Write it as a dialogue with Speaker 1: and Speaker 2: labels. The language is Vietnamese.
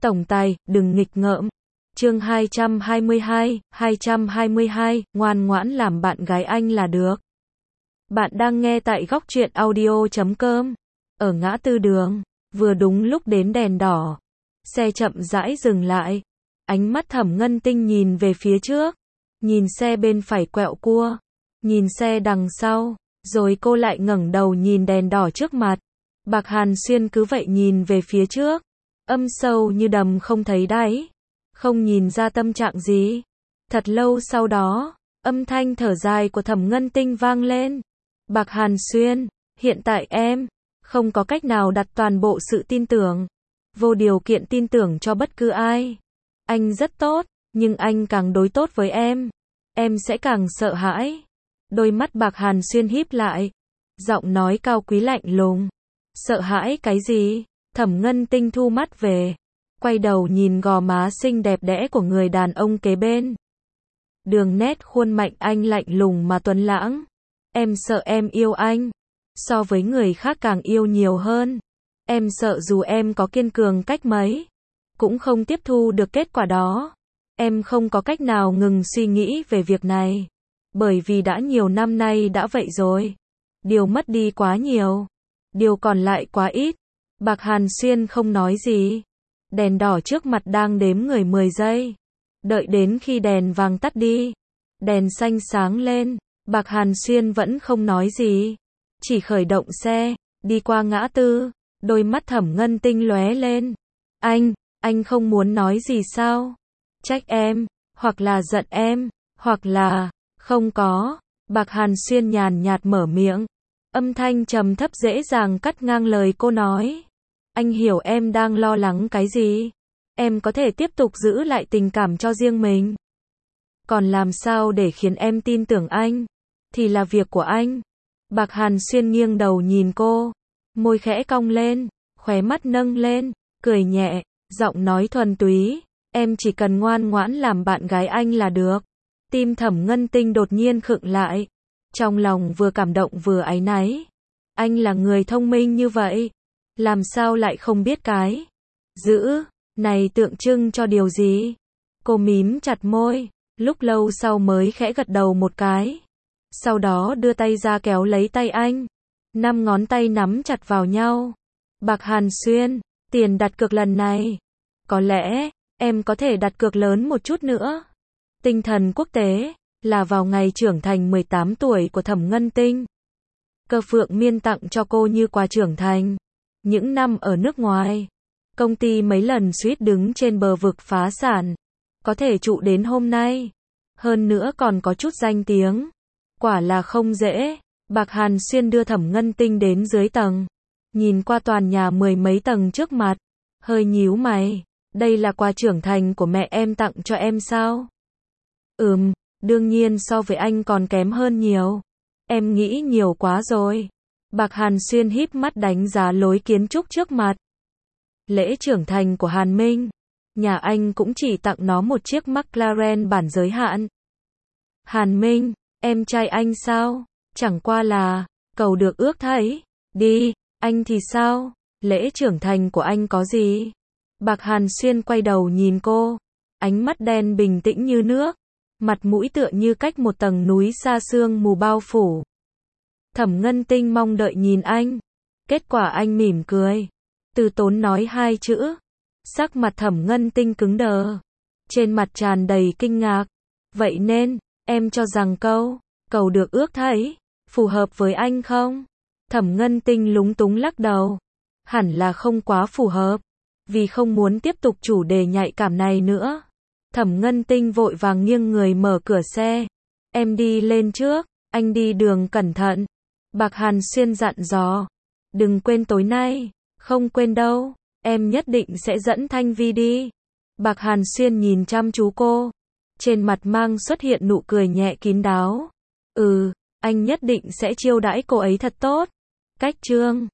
Speaker 1: Tổng tài, đừng nghịch ngợm. Chương 222, ngoan ngoãn làm bạn gái anh là được. Bạn đang nghe tại góc truyện audio.com. Ở ngã tư đường, vừa đúng lúc đến đèn đỏ. Xe chậm rãi dừng lại. Ánh mắt Thẩm Ngân Tinh nhìn về phía trước. Nhìn xe bên phải quẹo cua. Nhìn xe đằng sau. Rồi cô lại ngẩng đầu nhìn đèn đỏ trước mặt. Bạc Hàn Xuyên cứ vậy nhìn về phía trước. Âm sâu như đầm không thấy đáy. Không nhìn ra tâm trạng gì. Thật lâu sau đó, âm thanh thở dài của Thẩm Ngân Tinh vang lên. Bạc Hàn Xuyên, hiện tại em không có cách nào đặt toàn bộ sự tin tưởng, vô điều kiện tin tưởng cho bất cứ ai. Anh rất tốt, nhưng anh càng đối tốt với em sẽ càng sợ hãi. Đôi mắt Bạc Hàn Xuyên híp lại, giọng nói cao quý lạnh lùng. Sợ hãi cái gì? Thẩm Ngân Tinh thu mắt về, quay đầu nhìn gò má xinh đẹp đẽ của người đàn ông kế bên. Đường nét khuôn mặt anh lạnh lùng mà tuấn lãng. Em sợ em yêu anh, so với người khác càng yêu nhiều hơn. Em sợ dù em có kiên cường cách mấy, cũng không tiếp thu được kết quả đó. Em không có cách nào ngừng suy nghĩ về việc này, bởi vì đã nhiều năm nay đã vậy rồi. Điều mất đi quá nhiều, điều còn lại quá ít. Bạc Hàn Xuyên không nói gì. Đèn đỏ trước mặt đang đếm người 10 giây. Đợi đến khi đèn vàng tắt đi, đèn xanh sáng lên, Bạc Hàn Xuyên vẫn không nói gì. Chỉ khởi động xe, đi qua ngã tư, đôi mắt Thẩm Ngân Tinh lóe lên. Anh không muốn nói gì sao? Trách em, hoặc là giận em, hoặc là, không có. Bạc Hàn Xuyên nhàn nhạt mở miệng. Âm thanh trầm thấp dễ dàng cắt ngang lời cô nói. Anh hiểu em đang lo lắng cái gì. Em có thể tiếp tục giữ lại tình cảm cho riêng mình. Còn làm sao để khiến em tin tưởng anh, thì là việc của anh. Bạc Hàn Xuyên nghiêng đầu nhìn cô, môi khẽ cong lên, khóe mắt nâng lên, cười nhẹ, giọng nói thuần túy. Em chỉ cần ngoan ngoãn làm bạn gái anh là được. Tim Thẩm Ngân Tinh đột nhiên khựng lại. Trong lòng vừa cảm động vừa áy náy. Anh là người thông minh như vậy, làm sao lại không biết cái giữ này tượng trưng cho điều gì? Cô mím chặt môi, lúc lâu sau mới khẽ gật đầu một cái. Sau đó đưa tay ra kéo lấy tay anh. 5 ngón tay nắm chặt vào nhau. Bạc Hàn Xuyên, tiền đặt cược lần này, có lẽ em có thể đặt cược lớn một chút nữa. Tinh thần quốc tế, là vào ngày trưởng thành 18 tuổi của Thẩm Ngân Tinh. Cơ Phượng Miên tặng cho cô như quà trưởng thành. Những năm ở nước ngoài, công ty mấy lần suýt đứng trên bờ vực phá sản. Có thể trụ đến hôm nay, hơn nữa còn có chút danh tiếng. Quả là không dễ. Bạc Hàn Xuyên đưa Thẩm Ngân Tinh đến dưới tầng. Nhìn qua toàn nhà 10 mấy tầng trước mặt, hơi nhíu mày. Đây là quà trưởng thành của mẹ em tặng cho em sao? Đương nhiên so với anh còn kém hơn nhiều. Em nghĩ nhiều quá rồi. Bạc Hàn Xuyên híp mắt đánh giá lối kiến trúc trước mặt. Lễ trưởng thành của Hàn Minh, nhà anh cũng chỉ tặng nó một chiếc McLaren bản giới hạn. Hàn Minh, em trai anh sao? Chẳng qua là cầu được ước thấy. Đi, anh thì sao? Lễ trưởng thành của anh có gì? Bạc Hàn Xuyên quay đầu nhìn cô, ánh mắt đen bình tĩnh như nước, mặt mũi tựa như cách một tầng núi xa sương mù bao phủ. Thẩm Ngân Tinh mong đợi nhìn anh. Kết quả anh mỉm cười, từ tốn nói 2 chữ. Sắc mặt Thẩm Ngân Tinh cứng đờ, trên mặt tràn đầy kinh ngạc. Vậy nên, em cho rằng cầu được ước thấy, phù hợp với anh không? Thẩm Ngân Tinh lúng túng lắc đầu. Hẳn là không quá phù hợp, vì không muốn tiếp tục chủ đề nhạy cảm này nữa. Thẩm Ngân Tinh vội vàng nghiêng người mở cửa xe. Em đi lên trước, anh đi đường cẩn thận. Bạc Hàn Xuyên dặn dò. Đừng quên tối nay. Không quên đâu, em nhất định sẽ dẫn Thanh Vi đi. Bạc Hàn Xuyên nhìn chăm chú cô, trên mặt mang xuất hiện nụ cười nhẹ kín đáo. Anh nhất định sẽ chiêu đãi cô ấy thật tốt. Cách chương